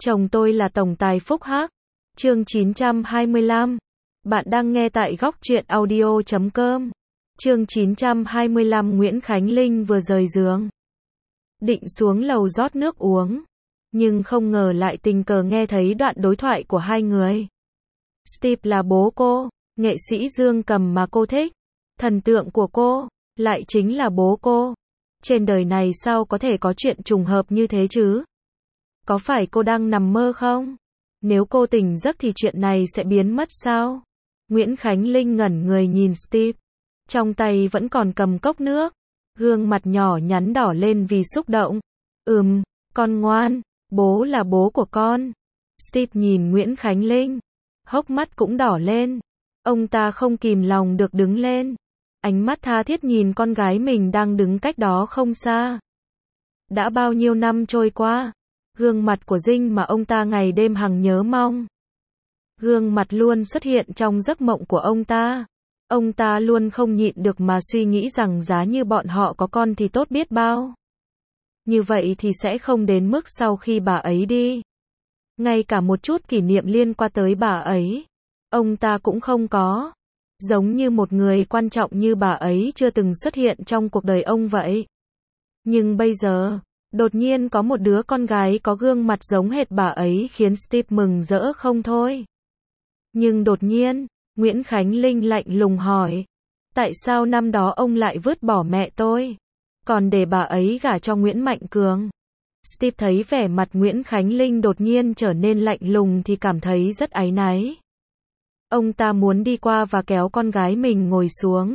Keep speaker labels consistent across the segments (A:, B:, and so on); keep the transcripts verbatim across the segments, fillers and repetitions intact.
A: Chồng tôi là tổng tài Phúc Hắc. Chương chín trăm hai mươi lăm. Bạn đang nghe tại góc truyện audio chấm com. Chương chín trăm hai mươi lăm. Nguyễn Khánh Linh vừa rời giường, định xuống lầu rót nước uống, nhưng không ngờ lại tình cờ nghe thấy đoạn đối thoại của hai người. Steve là bố cô, nghệ sĩ dương cầm mà cô thích. Thần tượng của cô, lại chính là bố cô. Trên đời này sao có thể có chuyện trùng hợp như thế chứ? Có phải cô đang nằm mơ không? Nếu cô tỉnh giấc thì chuyện này sẽ biến mất sao? Nguyễn Khánh Linh ngẩn người nhìn Steve. Trong tay vẫn còn cầm cốc nước. Gương mặt nhỏ nhắn đỏ lên vì xúc động. Ừm, con ngoan, bố là bố của con. Steve nhìn Nguyễn Khánh Linh. Hốc mắt cũng đỏ lên. Ông ta không kìm lòng được đứng lên. Ánh mắt tha thiết nhìn con gái mình đang đứng cách đó không xa. Đã bao nhiêu năm trôi qua, gương mặt của Dinh mà ông ta ngày đêm hằng nhớ mong. Gương mặt luôn xuất hiện trong giấc mộng của ông ta. Ông ta luôn không nhịn được mà suy nghĩ rằng giá như bọn họ có con thì tốt biết bao. Như vậy thì sẽ không đến mức sau khi bà ấy đi, ngay cả một chút kỷ niệm liên quan tới bà ấy, ông ta cũng không có. Giống như một người quan trọng như bà ấy chưa từng xuất hiện trong cuộc đời ông vậy. Nhưng bây giờ, đột nhiên có một đứa con gái có gương mặt giống hệt bà ấy khiến Steve mừng rỡ không thôi. Nhưng đột nhiên, Nguyễn Khánh Linh lạnh lùng hỏi. Tại sao năm đó ông lại vứt bỏ mẹ tôi, còn để bà ấy gả cho Nguyễn Mạnh Cường? Steve thấy vẻ mặt Nguyễn Khánh Linh đột nhiên trở nên lạnh lùng thì cảm thấy rất áy náy. Ông ta muốn đi qua và kéo con gái mình ngồi xuống.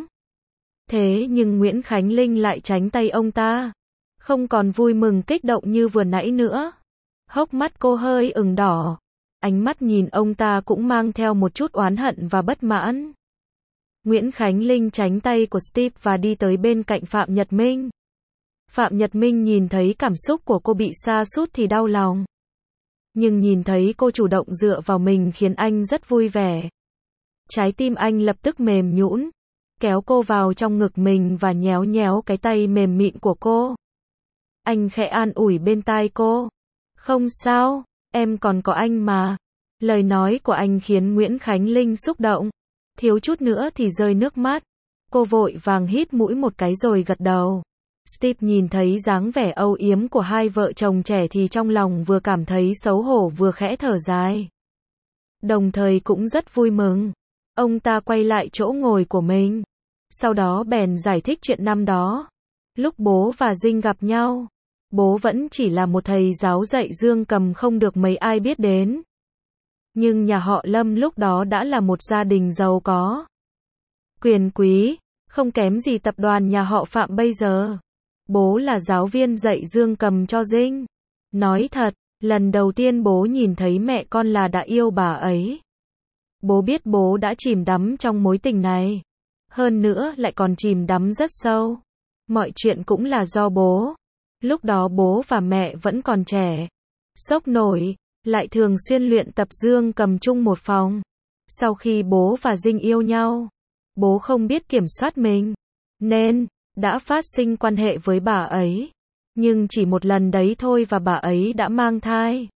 A: Thế nhưng Nguyễn Khánh Linh lại tránh tay ông ta. Không còn vui mừng kích động như vừa nãy nữa. Hốc mắt cô hơi ửng đỏ. Ánh mắt nhìn ông ta cũng mang theo một chút oán hận và bất mãn. Nguyễn Khánh Linh tránh tay của Steve và đi tới bên cạnh Phạm Nhật Minh. Phạm Nhật Minh nhìn thấy cảm xúc của cô bị sa sút thì đau lòng. Nhưng nhìn thấy cô chủ động dựa vào mình khiến anh rất vui vẻ. Trái tim anh lập tức mềm nhũn, kéo cô vào trong ngực mình và nhéo nhéo cái tay mềm mịn của cô. Anh khẽ an ủi bên tai cô. Không sao, em còn có anh mà. Lời nói của anh khiến Nguyễn Khánh Linh xúc động, thiếu chút nữa thì rơi nước mắt. Cô vội vàng hít mũi một cái rồi gật đầu. Steve nhìn thấy dáng vẻ âu yếm của hai vợ chồng trẻ thì trong lòng vừa cảm thấy xấu hổ vừa khẽ thở dài. Đồng thời cũng rất vui mừng. Ông ta quay lại chỗ ngồi của mình. Sau đó bèn giải thích chuyện năm đó. Lúc bố và Dinh gặp nhau, bố vẫn chỉ là một thầy giáo dạy dương cầm không được mấy ai biết đến. Nhưng nhà họ Lâm lúc đó đã là một gia đình giàu có, quyền quý, không kém gì tập đoàn nhà họ Phạm bây giờ. Bố là giáo viên dạy dương cầm cho Dinh. Nói thật, lần đầu tiên bố nhìn thấy mẹ con là đã yêu bà ấy. Bố biết bố đã chìm đắm trong mối tình này. Hơn nữa lại còn chìm đắm rất sâu. Mọi chuyện cũng là do bố. Lúc đó bố và mẹ vẫn còn trẻ, sốc nổi, lại thường xuyên luyện tập dương cầm chung một phòng. Sau khi bố và Dinh yêu nhau, bố không biết kiểm soát mình, nên đã phát sinh quan hệ với bà ấy. Nhưng chỉ một lần đấy thôi và bà ấy đã mang thai.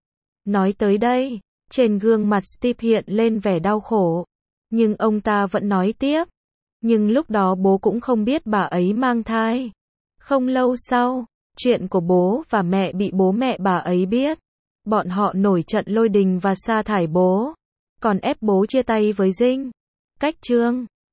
A: Nói tới đây, trên gương mặt Steve hiện lên vẻ đau khổ. Nhưng ông ta vẫn nói tiếp. Nhưng lúc đó bố cũng không biết bà ấy mang thai. Không lâu sau, chuyện của bố và mẹ bị bố mẹ bà ấy biết. Bọn họ nổi trận lôi đình và sa thải bố. Còn ép bố chia tay với Dinh. Cách chương